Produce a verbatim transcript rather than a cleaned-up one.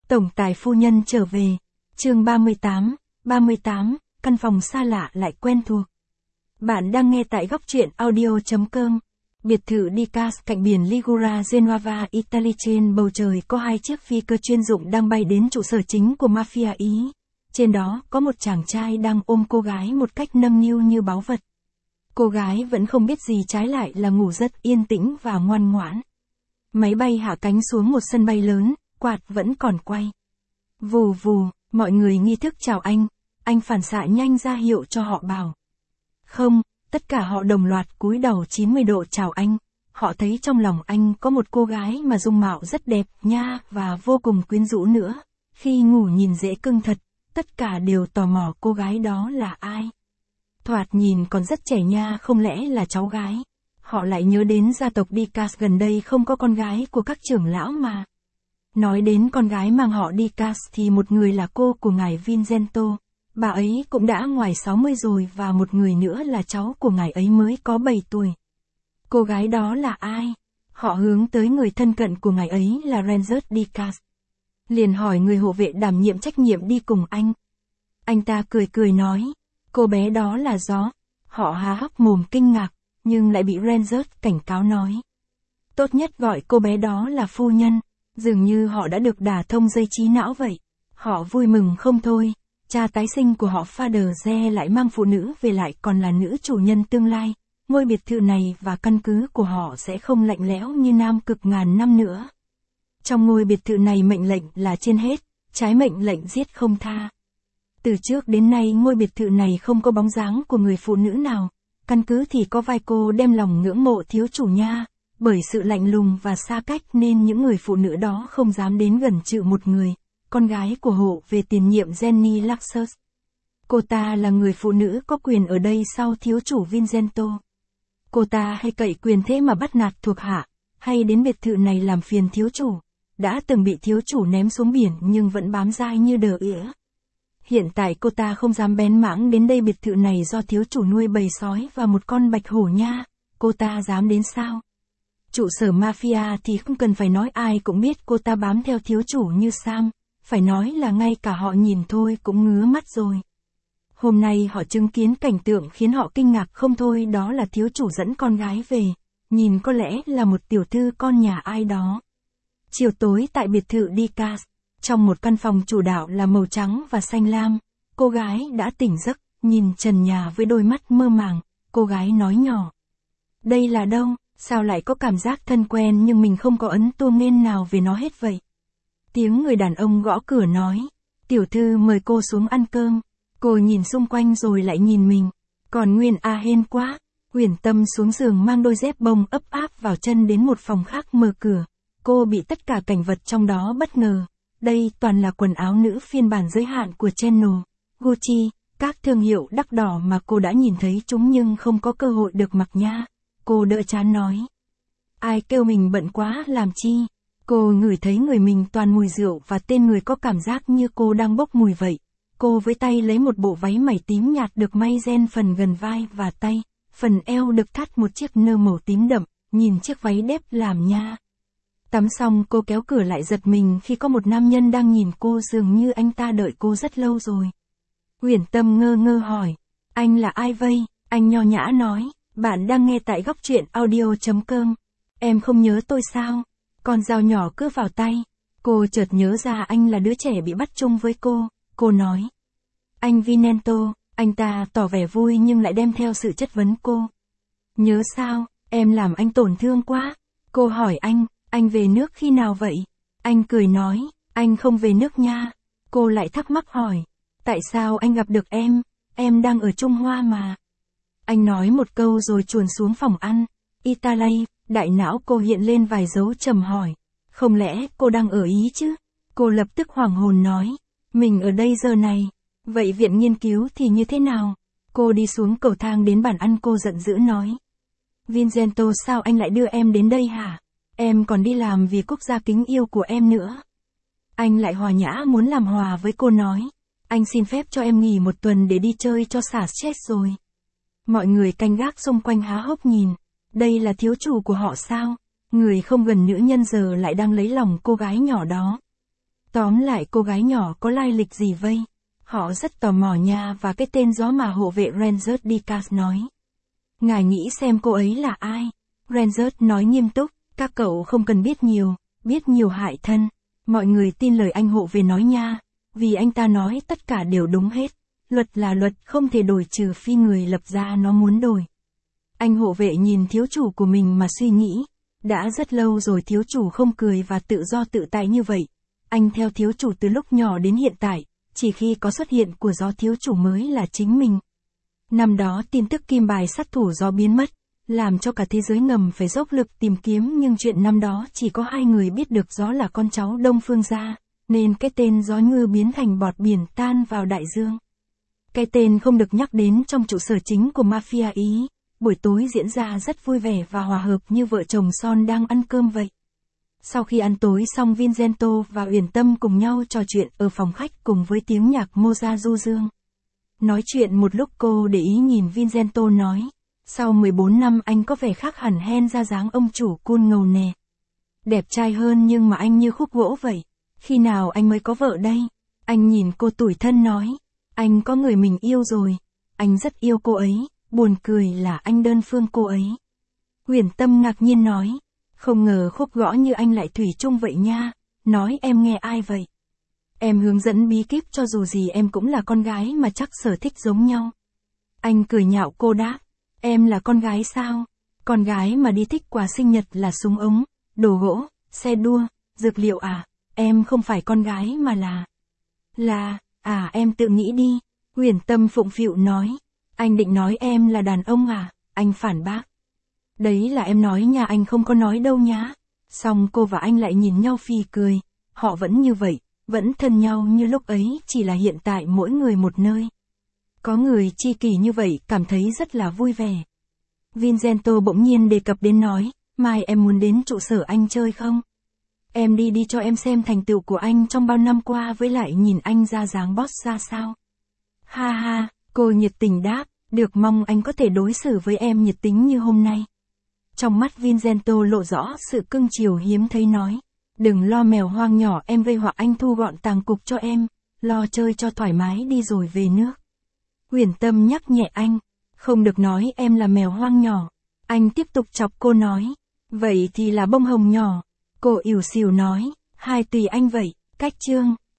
Tổng tài phu nhân trở về. Chương ba mươi tám, ba mươi tám, căn phòng xa lạ lại quen thuộc. Bạn đang nghe tại góc truyện audio chấm com. Biệt thự Dicas cạnh biển Ligura, Genova, Italy. Trên bầu trời có hai chiếc phi cơ chuyên dụng đang bay đến trụ sở chính của mafia Ý. Trên đó có một chàng trai đang ôm cô gái một cách nâng niu như báu vật. Cô gái vẫn không biết gì, trái lại là ngủ rất yên tĩnh và ngoan ngoãn. Máy bay hạ cánh xuống một sân bay lớn, quạt vẫn còn quay. Vù vù, mọi người nghi thức chào anh, anh phản xạ nhanh ra hiệu cho họ bảo. Không, tất cả họ đồng loạt cúi đầu chín mươi độ chào anh. Họ thấy trong lòng anh có một cô gái mà dung mạo rất đẹp nha và vô cùng quyến rũ nữa. Khi ngủ nhìn dễ cưng thật, tất cả đều tò mò cô gái đó là ai. Thoạt nhìn còn rất trẻ nha, không lẽ là cháu gái. Họ lại nhớ đến gia tộc Dicas gần đây không có con gái của các trưởng lão mà. Nói đến con gái mang họ Dicas thì một người là cô của ngài Vincenzo. Bà ấy cũng đã ngoài sáu mươi rồi và một người nữa là cháu của ngài ấy mới có bảy tuổi. Cô gái đó là ai? Họ hướng tới người thân cận của ngài ấy là Ranger Dicas. Liền hỏi người hộ vệ đảm nhiệm trách nhiệm đi cùng anh. Anh ta cười cười nói, cô bé đó là Gió. Họ há hốc mồm kinh ngạc, nhưng lại bị Ranger cảnh cáo nói. Tốt nhất gọi cô bé đó là phu nhân. Dường như họ đã được đả thông dây trí não vậy. Họ vui mừng không thôi. Cha tái sinh của họ Father Ze lại mang phụ nữ về, lại còn là nữ chủ nhân tương lai. Ngôi biệt thự này và căn cứ của họ sẽ không lạnh lẽo như Nam Cực ngàn năm nữa. Trong ngôi biệt thự này mệnh lệnh là trên hết, trái mệnh lệnh giết không tha. Từ trước đến nay ngôi biệt thự này không có bóng dáng của người phụ nữ nào. Căn cứ thì có vài cô đem lòng ngưỡng mộ thiếu chủ nha. Bởi sự lạnh lùng và xa cách nên những người phụ nữ đó không dám đến gần trừ một người, con gái của hộ về tiền nhiệm Jenny Luxus. Cô ta là người phụ nữ có quyền ở đây sau thiếu chủ Vincenzo. Cô ta hay cậy quyền thế mà bắt nạt thuộc hạ, hay đến biệt thự này làm phiền thiếu chủ. Đã từng bị thiếu chủ ném xuống biển nhưng vẫn bám dai như đờ ỉa. Hiện tại cô ta không dám bén mảng đến đây, biệt thự này do thiếu chủ nuôi bầy sói và một con bạch hổ nha. Cô ta dám đến sao? Trụ sở mafia thì không cần phải nói, ai cũng biết cô ta bám theo thiếu chủ như Sam, phải nói là ngay cả họ nhìn thôi cũng ngứa mắt rồi. Hôm nay họ chứng kiến cảnh tượng khiến họ kinh ngạc không thôi, đó là thiếu chủ dẫn con gái về, nhìn có lẽ là một tiểu thư con nhà ai đó. Chiều tối tại biệt thự Dicas, trong một căn phòng chủ đạo là màu trắng và xanh lam, cô gái đã tỉnh giấc, nhìn trần nhà với đôi mắt mơ màng, cô gái nói nhỏ. Đây là đâu? Sao lại có cảm giác thân quen nhưng mình không có ấn tuông nên nào về nó hết vậy? Tiếng người đàn ông gõ cửa nói, tiểu thư mời cô xuống ăn cơm. Cô nhìn xung quanh rồi lại nhìn mình, còn Nguyên a hên quá. Huyền Tâm xuống giường mang đôi dép bông ấp áp vào chân đến một phòng khác mở cửa. Cô bị tất cả cảnh vật trong đó bất ngờ. Đây toàn là quần áo nữ phiên bản giới hạn của Chanel, Gucci, các thương hiệu đắt đỏ mà cô đã nhìn thấy chúng nhưng không có cơ hội được mặc nha. Cô đỡ chán nói. Ai kêu mình bận quá làm chi? Cô ngửi thấy người mình toàn mùi rượu và tên người có cảm giác như cô đang bốc mùi vậy. Cô với tay lấy một bộ váy mảy tím nhạt được may ren phần gần vai và tay. Phần eo được thắt một chiếc nơ màu tím đậm, nhìn chiếc váy đẹp làm nha. Tắm xong cô kéo cửa lại, giật mình khi có một nam nhân đang nhìn cô, dường như anh ta đợi cô rất lâu rồi. Huyền Tâm ngơ ngơ hỏi. Anh là ai vây? Anh nho nhã nói. Bạn đang nghe tại góc truyện audio chấm com. Em không nhớ tôi sao? Con dao nhỏ cướp vào tay. Cô chợt nhớ ra anh là đứa trẻ bị bắt chung với cô. Cô nói. Anh Vincenzo. Anh ta tỏ vẻ vui nhưng lại đem theo sự chất vấn cô. Nhớ sao? Em làm anh tổn thương quá. Cô hỏi anh. Anh về nước khi nào vậy? Anh cười nói. Anh không về nước nha. Cô lại thắc mắc hỏi. Tại sao anh gặp được em? Em đang ở Trung Hoa mà. Anh nói một câu rồi chuồn xuống phòng ăn. Italy, đại não cô hiện lên vài dấu trầm hỏi. Không lẽ cô đang ở Ý chứ? Cô lập tức hoảng hồn nói. Mình ở đây giờ này. Vậy viện nghiên cứu thì như thế nào? Cô đi xuống cầu thang đến bàn ăn, cô giận dữ nói. Vincenzo, sao anh lại đưa em đến đây hả? Em còn đi làm vì quốc gia kính yêu của em nữa. Anh lại hòa nhã muốn làm hòa với cô nói. Anh xin phép cho em nghỉ một tuần để đi chơi cho xả stress rồi. Mọi người canh gác xung quanh há hốc nhìn. Đây là thiếu chủ của họ sao? Người không gần nữ nhân giờ lại đang lấy lòng cô gái nhỏ đó. Tóm lại cô gái nhỏ có lai lịch gì vây? Họ rất tò mò nha và cái tên gió mà hộ vệ Rangers Dicas nói. Ngài nghĩ xem cô ấy là ai? Rangers nói nghiêm túc, các cậu không cần biết nhiều, biết nhiều hại thân. Mọi người tin lời anh hộ vệ nói nha, vì anh ta nói tất cả đều đúng hết. Luật là luật không thể đổi trừ phi người lập ra nó muốn đổi. Anh hộ vệ nhìn thiếu chủ của mình mà suy nghĩ. Đã rất lâu rồi thiếu chủ không cười và tự do tự tại như vậy. Anh theo thiếu chủ từ lúc nhỏ đến hiện tại, chỉ khi có xuất hiện của gió thiếu chủ mới là chính mình. Năm đó tin tức kim bài sát thủ gió biến mất, làm cho cả thế giới ngầm phải dốc lực tìm kiếm nhưng chuyện năm đó chỉ có hai người biết được gió là con cháu Đông Phương gia, nên cái tên gió ngư biến thành bọt biển tan vào đại dương. Cái tên không được nhắc đến trong trụ sở chính của mafia Ý. Buổi tối diễn ra rất vui vẻ và hòa hợp như vợ chồng son đang ăn cơm vậy. Sau khi ăn tối xong Vincenzo và Uyển Tâm cùng nhau trò chuyện ở phòng khách cùng với tiếng nhạc Mozart du dương. Nói chuyện một lúc cô để ý nhìn Vincenzo nói, sau mười bốn năm anh có vẻ khác hẳn hen ra dáng ông chủ cool ngầu nè. Đẹp trai hơn nhưng mà anh như khúc gỗ vậy. Khi nào anh mới có vợ đây? Anh nhìn cô tủi thân nói, anh có người mình yêu rồi. Anh rất yêu cô ấy. Buồn cười là anh đơn phương cô ấy. Uyển Tâm ngạc nhiên nói, không ngờ khúc gõ như anh lại thủy chung vậy nha, nói em nghe ai vậy? Em hướng dẫn bí kíp cho dù gì em cũng là con gái mà chắc sở thích giống nhau. Anh cười nhạo cô đáp, em là con gái sao? Con gái mà đi thích quà sinh nhật là súng ống, đồ gỗ, xe đua, dược liệu à? Em không phải con gái mà là... Là, à em tự nghĩ đi. Uyển Tâm phụng phịu nói. Anh định nói em là đàn ông à? Anh phản bác. Đấy là em nói nha, anh không có nói đâu nhá. Xong cô và anh lại nhìn nhau phì cười. Họ vẫn như vậy, vẫn thân nhau như lúc ấy, chỉ là hiện tại mỗi người một nơi. Có người tri kỷ như vậy cảm thấy rất là vui vẻ. Vincenzo bỗng nhiên đề cập đến nói, mai em muốn đến trụ sở anh chơi không? Em đi đi cho em xem thành tựu của anh trong bao năm qua với lại nhìn anh ra dáng boss ra sao. Ha ha. Cô nhiệt tình đáp, được, mong anh có thể đối xử với em nhiệt tính như hôm nay. Trong mắt Vincenzo lộ rõ sự cưng chiều hiếm thấy nói, đừng lo mèo hoang nhỏ em vây hoặc anh thu gọn tàng cục cho em, lo chơi cho thoải mái đi rồi về nước. Uyển Tâm nhắc nhẹ anh, không được nói em là mèo hoang nhỏ. Anh tiếp tục chọc cô nói, vậy thì là bông hồng nhỏ. Cô ỉu xìu nói, hai tùy anh vậy, cách chương.